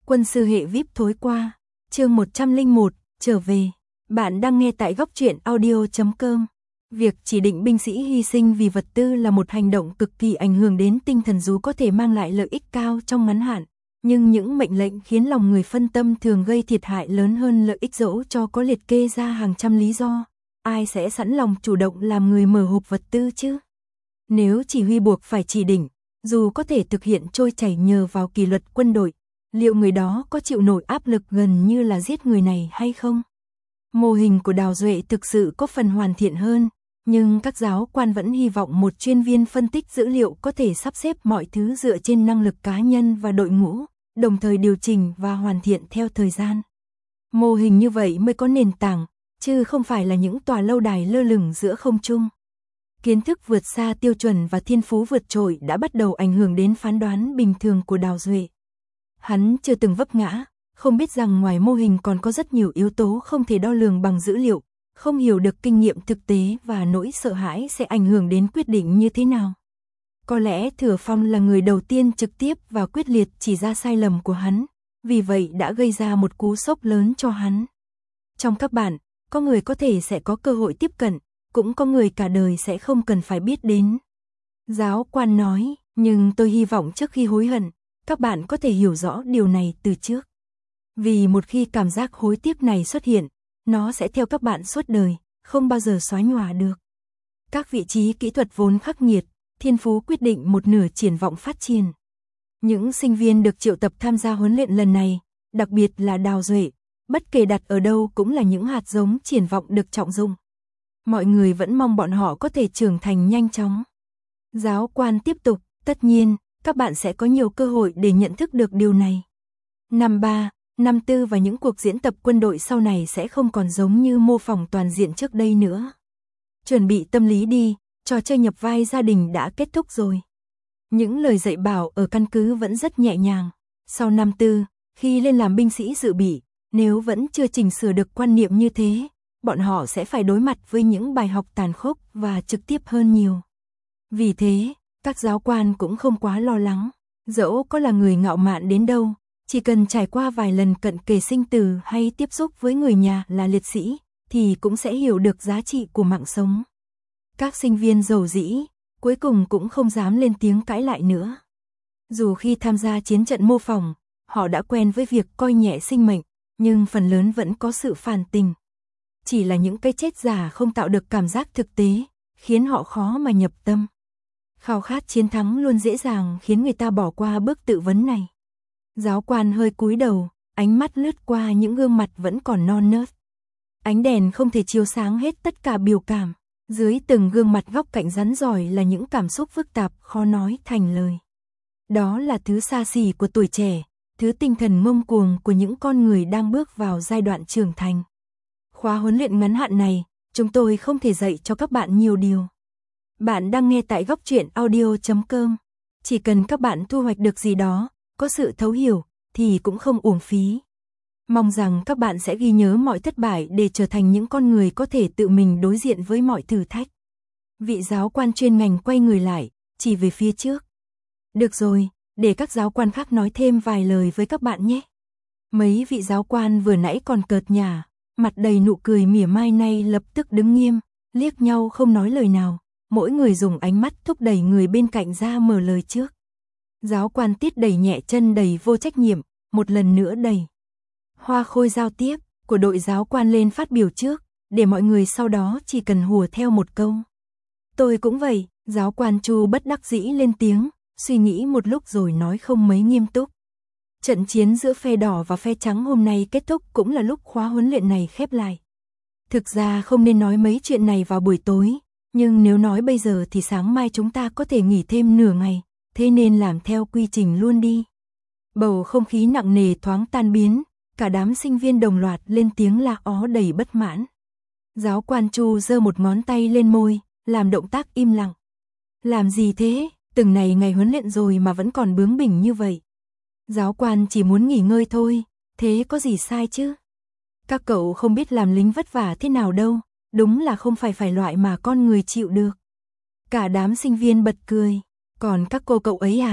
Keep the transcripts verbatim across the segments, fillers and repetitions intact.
Quân sư hệ vi ai pi thối qua. Chương một trăm lẻ một, trở về. Bạn đang nghe tại góc truyện audio chấm com. Việc chỉ định binh sĩ hy sinh vì vật tư là một hành động cực kỳ ảnh hưởng đến tinh thần dù có thể mang lại lợi ích cao trong ngắn hạn, nhưng những mệnh lệnh khiến lòng người phân tâm thường gây thiệt hại lớn hơn lợi ích dẫu cho có liệt kê ra hàng trăm lý do. Ai sẽ sẵn lòng chủ động làm người mở hộp vật tư chứ? Nếu chỉ huy buộc phải chỉ định, dù có thể thực hiện trôi chảy nhờ vào kỷ luật quân đội, liệu người đó có chịu nổi áp lực gần như là giết người này hay không? Mô hình của Đào Duệ thực sự có phần hoàn thiện hơn, nhưng các giáo quan vẫn hy vọng một chuyên viên phân tích dữ liệu có thể sắp xếp mọi thứ dựa trên năng lực cá nhân và đội ngũ, đồng thời điều chỉnh và hoàn thiện theo thời gian. Mô hình như vậy mới có nền tảng, chứ không phải là những tòa lâu đài lơ lửng giữa không trung. Kiến thức vượt xa tiêu chuẩn và thiên phú vượt trội đã bắt đầu ảnh hưởng đến phán đoán bình thường của Đào Duệ. Hắn chưa từng vấp ngã, không biết rằng ngoài mô hình còn có rất nhiều yếu tố không thể đo lường bằng dữ liệu, không hiểu được kinh nghiệm thực tế và nỗi sợ hãi sẽ ảnh hưởng đến quyết định như thế nào. Có lẽ Thừa Phong là người đầu tiên trực tiếp và quyết liệt chỉ ra sai lầm của hắn, vì vậy đã gây ra một cú sốc lớn cho hắn. Trong các bạn, có người có thể sẽ có cơ hội tiếp cận, cũng có người cả đời sẽ không cần phải biết đến. Giáo quan nói, nhưng tôi hy vọng trước khi hối hận, các bạn có thể hiểu rõ điều này từ trước. Vì một khi cảm giác hối tiếc này xuất hiện, nó sẽ theo các bạn suốt đời, không bao giờ xóa nhòa được. Các vị trí kỹ thuật vốn khắc nghiệt, thiên phú quyết định một nửa triển vọng phát triển. Những sinh viên được triệu tập tham gia huấn luyện lần này, đặc biệt là Đào Duệ, bất kể đặt ở đâu cũng là những hạt giống triển vọng được trọng dụng. Mọi người vẫn mong bọn họ có thể trưởng thành nhanh chóng. Giáo quan tiếp tục, tất nhiên, các bạn sẽ có nhiều cơ hội để nhận thức được điều này. Năm ba, năm tư và những cuộc diễn tập quân đội sau này sẽ không còn giống như mô phỏng toàn diện trước đây nữa. Chuẩn bị tâm lý đi, trò chơi nhập vai gia đình đã kết thúc rồi. Những lời dạy bảo ở căn cứ vẫn rất nhẹ nhàng. Sau năm tư, khi lên làm binh sĩ dự bị, nếu vẫn chưa chỉnh sửa được quan niệm như thế, bọn họ sẽ phải đối mặt với những bài học tàn khốc và trực tiếp hơn nhiều. Vì thế, các giáo quan cũng không quá lo lắng, dẫu có là người ngạo mạn đến đâu, chỉ cần trải qua vài lần cận kề sinh tử hay tiếp xúc với người nhà là liệt sĩ, thì cũng sẽ hiểu được giá trị của mạng sống. Các sinh viên dầu dĩ, cuối cùng cũng không dám lên tiếng cãi lại nữa. Dù khi tham gia chiến trận mô phỏng, họ đã quen với việc coi nhẹ sinh mệnh, nhưng phần lớn vẫn có sự phản tình. Chỉ là những cái chết giả không tạo được cảm giác thực tế, khiến họ khó mà nhập tâm. Khao khát chiến thắng luôn dễ dàng khiến người ta bỏ qua bước tự vấn này. Giáo quan hơi cúi đầu, ánh mắt lướt qua những gương mặt vẫn còn non nớt. Ánh đèn không thể chiếu sáng hết tất cả biểu cảm. Dưới từng gương mặt góc cạnh rắn rỏi là những cảm xúc phức tạp khó nói thành lời. Đó là thứ xa xỉ của tuổi trẻ, thứ tinh thần ngông cuồng của những con người đang bước vào giai đoạn trưởng thành. Khóa huấn luyện ngắn hạn này, chúng tôi không thể dạy cho các bạn nhiều điều. Bạn đang nghe tại góc truyện audio chấm com. Chỉ cần các bạn thu hoạch được gì đó, có sự thấu hiểu, thì cũng không uổng phí. Mong rằng các bạn sẽ ghi nhớ mọi thất bại để trở thành những con người có thể tự mình đối diện với mọi thử thách. Vị giáo quan chuyên ngành quay người lại, chỉ về phía trước. Được rồi, để các giáo quan khác nói thêm vài lời với các bạn nhé. Mấy vị giáo quan vừa nãy còn cợt nhả, mặt đầy nụ cười mỉa mai nay lập tức đứng nghiêm, liếc nhau không nói lời nào, mỗi người dùng ánh mắt thúc đẩy người bên cạnh ra mở lời trước. Giáo quan Tiết đẩy nhẹ chân đầy vô trách nhiệm, một lần nữa đẩy. Hoa khôi giao tiếp, của đội giáo quan lên phát biểu trước, để mọi người sau đó chỉ cần hùa theo một câu. Tôi cũng vậy, giáo quan Chu bất đắc dĩ lên tiếng, suy nghĩ một lúc rồi nói không mấy nghiêm túc. Trận chiến giữa phe đỏ và phe trắng hôm nay kết thúc cũng là lúc khóa huấn luyện này khép lại. Thực ra không nên nói mấy chuyện này vào buổi tối, nhưng nếu nói bây giờ thì sáng mai chúng ta có thể nghỉ thêm nửa ngày, thế nên làm theo quy trình luôn đi. Bầu không khí nặng nề thoáng tan biến. Cả đám sinh viên đồng loạt lên tiếng la ó đầy bất mãn. Giáo quan Chu giơ một ngón tay lên môi, làm động tác im lặng. Làm gì thế, từng này ngày huấn luyện rồi mà vẫn còn bướng bỉnh như vậy. Giáo quan chỉ muốn nghỉ ngơi thôi, thế có gì sai chứ? Các cậu không biết làm lính vất vả thế nào đâu, đúng là không phải phải loại mà con người chịu được. Cả đám sinh viên bật cười, còn các cô cậu ấy à,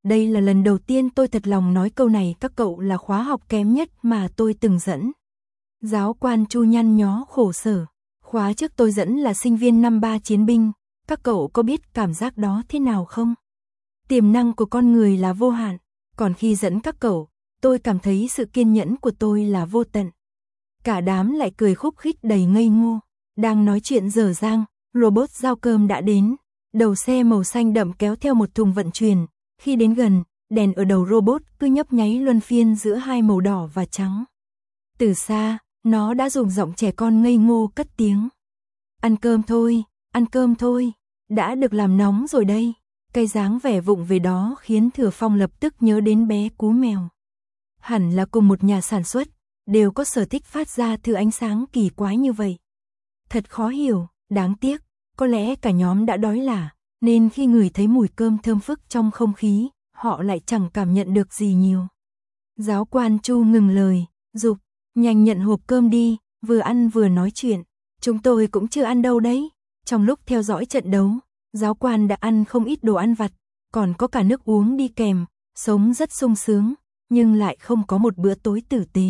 Đây là lần đầu tiên tôi thật lòng nói câu này, các cậu là khóa học kém nhất mà tôi từng dẫn. Giáo quan Chu nhăn nhó khổ sở. Khóa trước tôi dẫn là sinh viên năm ba chiến binh, các cậu có biết cảm giác đó thế nào không? Tiềm năng của con người là vô hạn, còn khi dẫn các cậu, tôi cảm thấy sự kiên nhẫn của tôi là vô tận. Cả đám lại cười khúc khích đầy ngây ngô. Đang nói chuyện dở dang, robot giao cơm đã đến. Đầu xe màu xanh đậm kéo theo một thùng vận chuyển. Khi đến gần, đèn ở đầu robot cứ nhấp nháy luân phiên giữa hai màu đỏ và trắng. Từ xa, nó đã dùng giọng trẻ con ngây ngô cất tiếng. Ăn cơm thôi, ăn cơm thôi, đã được làm nóng rồi đây. Cái dáng vẻ vụng về đó khiến Thừa Phong lập tức nhớ đến bé cú mèo. Hẳn là cùng một nhà sản xuất, đều có sở thích phát ra thứ ánh sáng kỳ quái như vậy. Thật khó hiểu, đáng tiếc, có lẽ cả nhóm đã đói lả, nên khi ngửi thấy mùi cơm thơm phức trong không khí, họ lại chẳng cảm nhận được gì nhiều. Giáo quan Chu ngừng lời, giục, nhanh nhận hộp cơm đi, vừa ăn vừa nói chuyện. Chúng tôi cũng chưa ăn đâu đấy. Trong lúc theo dõi trận đấu, giáo quan đã ăn không ít đồ ăn vặt, còn có cả nước uống đi kèm, sống rất sung sướng, nhưng lại không có một bữa tối tử tế.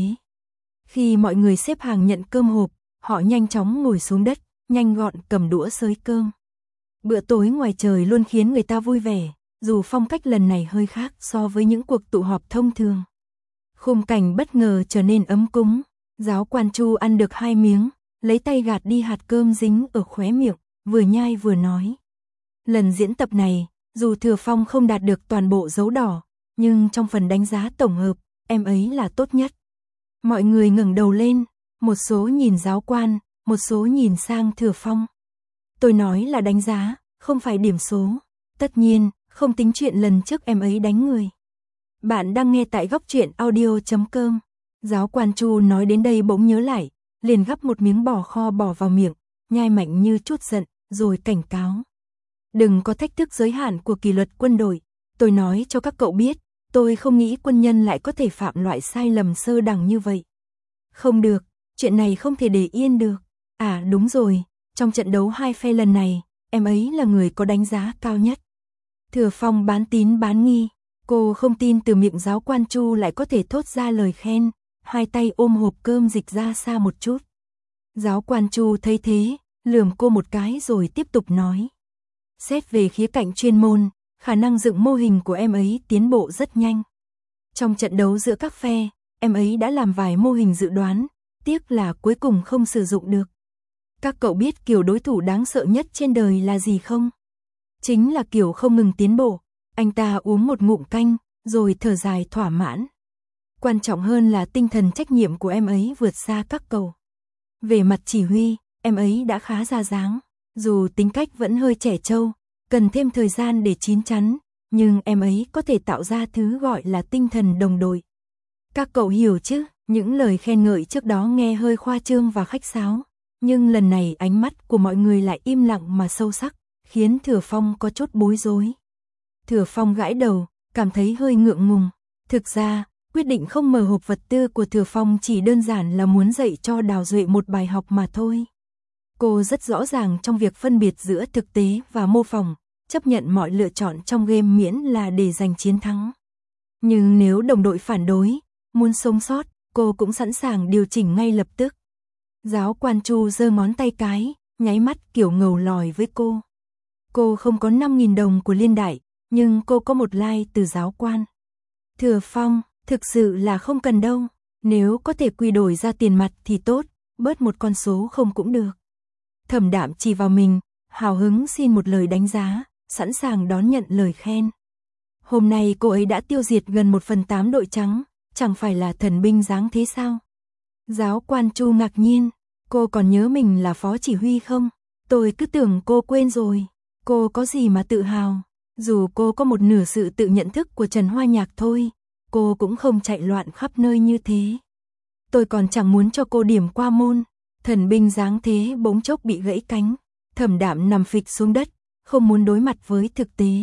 Khi mọi người xếp hàng nhận cơm hộp, họ nhanh chóng ngồi xuống đất, nhanh gọn cầm đũa xới cơm. Bữa tối ngoài trời luôn khiến người ta vui vẻ, dù phong cách lần này hơi khác so với những cuộc tụ họp thông thường. Khung cảnh bất ngờ trở nên ấm cúng, giáo quan Chu ăn được hai miếng, lấy tay gạt đi hạt cơm dính ở khóe miệng, vừa nhai vừa nói. Lần diễn tập này, dù Thừa Phong không đạt được toàn bộ dấu đỏ, nhưng trong phần đánh giá tổng hợp, em ấy là tốt nhất. Mọi người ngẩng đầu lên, một số nhìn giáo quan, một số nhìn sang Thừa Phong. Tôi nói là đánh giá, không phải điểm số. Tất nhiên, không tính chuyện lần trước em ấy đánh người. Bạn đang nghe tại góc truyện audio chấm com. Giáo quan Chu nói đến đây bỗng nhớ lại, liền gắp một miếng bò kho bỏ vào miệng, nhai mạnh như chút giận, rồi cảnh cáo. Đừng có thách thức giới hạn của kỷ luật quân đội. Tôi nói cho các cậu biết, tôi không nghĩ quân nhân lại có thể phạm loại sai lầm sơ đẳng như vậy. Không được, chuyện này không thể để yên được. À đúng rồi, trong trận đấu hai phe lần này, em ấy là người có đánh giá cao nhất. Thừa Phong bán tín bán nghi, cô không tin từ miệng giáo quan Chu lại có thể thốt ra lời khen, hai tay ôm hộp cơm dịch ra xa một chút. Giáo quan Chu thấy thế, lườm cô một cái rồi tiếp tục nói. Xét về khía cạnh chuyên môn, khả năng dựng mô hình của em ấy tiến bộ rất nhanh. Trong trận đấu giữa các phe, em ấy đã làm vài mô hình dự đoán, tiếc là cuối cùng không sử dụng được. Các cậu biết kiểu đối thủ đáng sợ nhất trên đời là gì không? Chính là kiểu không ngừng tiến bộ. Anh ta uống một ngụm canh, rồi thở dài thỏa mãn. Quan trọng hơn là tinh thần trách nhiệm của em ấy vượt xa các cậu. Về mặt chỉ huy, em ấy đã khá ra dáng. Dù tính cách vẫn hơi trẻ trâu, cần thêm thời gian để chín chắn, nhưng em ấy có thể tạo ra thứ gọi là tinh thần đồng đội. Các cậu hiểu chứ, những lời khen ngợi trước đó nghe hơi khoa trương và khách sáo, nhưng lần này ánh mắt của mọi người lại im lặng mà sâu sắc, khiến Thừa Phong có chút bối rối. Thừa Phong gãi đầu, cảm thấy hơi ngượng ngùng. Thực ra, quyết định không mở hộp vật tư của Thừa Phong chỉ đơn giản là muốn dạy cho Đào Duệ một bài học mà thôi. Cô rất rõ ràng trong việc phân biệt giữa thực tế và mô phỏng, chấp nhận mọi lựa chọn trong game miễn là để giành chiến thắng. Nhưng nếu đồng đội phản đối, muốn sống sót, cô cũng sẵn sàng điều chỉnh ngay lập tức. Giáo quan Chu giơ ngón tay cái, nháy mắt kiểu ngầu lòi với cô. Cô không có năm nghìn đồng của Liên Đại, nhưng cô có một like từ giáo quan. Thừa Phong, thực sự là không cần đâu. Nếu có thể quy đổi ra tiền mặt thì tốt, bớt một con số không cũng được. Thẩm Đạm chỉ vào mình, hào hứng xin một lời đánh giá, sẵn sàng đón nhận lời khen. Hôm nay cô ấy đã tiêu diệt gần một phần tám đội trắng, chẳng phải là thần binh dáng thế sao? Giáo quan Chu ngạc nhiên, cô còn nhớ mình là phó chỉ huy không? Tôi cứ tưởng cô quên rồi. Cô có gì mà tự hào? Dù cô có một nửa sự tự nhận thức của Trần Hoa Nhạc thôi, cô cũng không chạy loạn khắp nơi như thế. Tôi còn chẳng muốn cho cô điểm qua môn. Thần binh dáng thế bỗng chốc bị gãy cánh, Thẩm Đạm nằm phịch xuống đất, không muốn đối mặt với thực tế.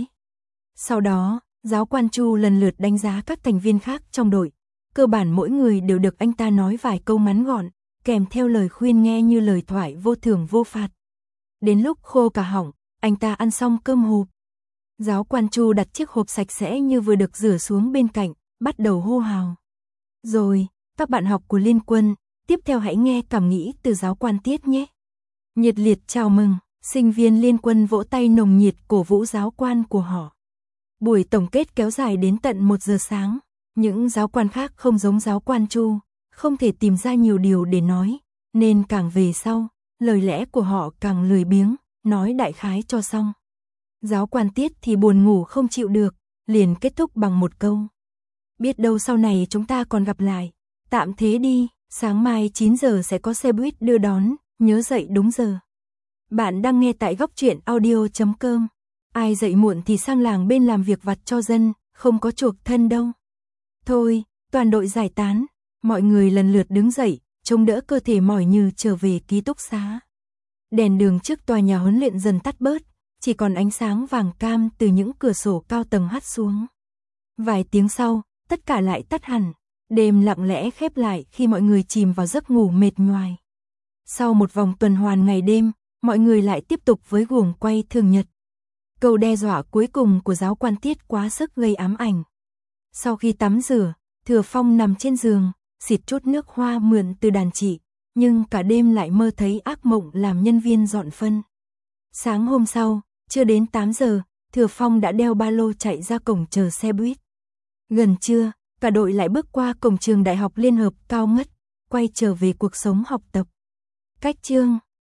Sau đó, giáo quan Chu lần lượt đánh giá các thành viên khác trong đội. Cơ bản mỗi người đều được anh ta nói vài câu ngắn gọn, kèm theo lời khuyên nghe như lời thoại vô thưởng vô phạt. Đến lúc khô cả họng, anh ta ăn xong cơm hộp. Giáo quan Chu đặt chiếc hộp sạch sẽ như vừa được rửa xuống bên cạnh, bắt đầu hô hào. Rồi, các bạn học của Liên Quân, tiếp theo hãy nghe cảm nghĩ từ giáo quan Tiết nhé. Nhiệt liệt chào mừng, sinh viên Liên Quân vỗ tay nồng nhiệt cổ vũ giáo quan của họ. Buổi tổng kết kéo dài đến tận một giờ sáng. Những giáo quan khác không giống giáo quan Chu, không thể tìm ra nhiều điều để nói, nên càng về sau, lời lẽ của họ càng lười biếng, nói đại khái cho xong. Giáo quan Tiết thì buồn ngủ không chịu được, liền kết thúc bằng một câu. Biết đâu sau này chúng ta còn gặp lại, tạm thế đi, sáng mai chín giờ sẽ có xe buýt đưa đón, nhớ dậy đúng giờ. Bạn đang nghe tại góc truyện audio chấm com. Ai dậy muộn thì sang làng bên làm việc vặt cho dân, không có chuộc thân đâu. Thôi, toàn đội giải tán, mọi người lần lượt đứng dậy, trông đỡ cơ thể mỏi như trở về ký túc xá. Đèn đường trước tòa nhà huấn luyện dần tắt bớt, chỉ còn ánh sáng vàng cam từ những cửa sổ cao tầng hắt xuống. Vài tiếng sau, tất cả lại tắt hẳn, đêm lặng lẽ khép lại khi mọi người chìm vào giấc ngủ mệt nhoài. Sau một vòng tuần hoàn ngày đêm, mọi người lại tiếp tục với guồng quay thường nhật. Câu đe dọa cuối cùng của giáo quan Tiết quá sức gây ám ảnh. Sau khi tắm rửa, Thừa Phong nằm trên giường, xịt chút nước hoa mượn từ đàn chị, nhưng cả đêm lại mơ thấy ác mộng làm nhân viên dọn phân. Sáng hôm sau, chưa đến tám giờ, Thừa Phong đã đeo ba lô chạy ra cổng chờ xe buýt. Gần trưa, cả đội lại bước qua cổng trường Đại học Liên hợp cao ngất, quay trở về cuộc sống học tập. Cách chương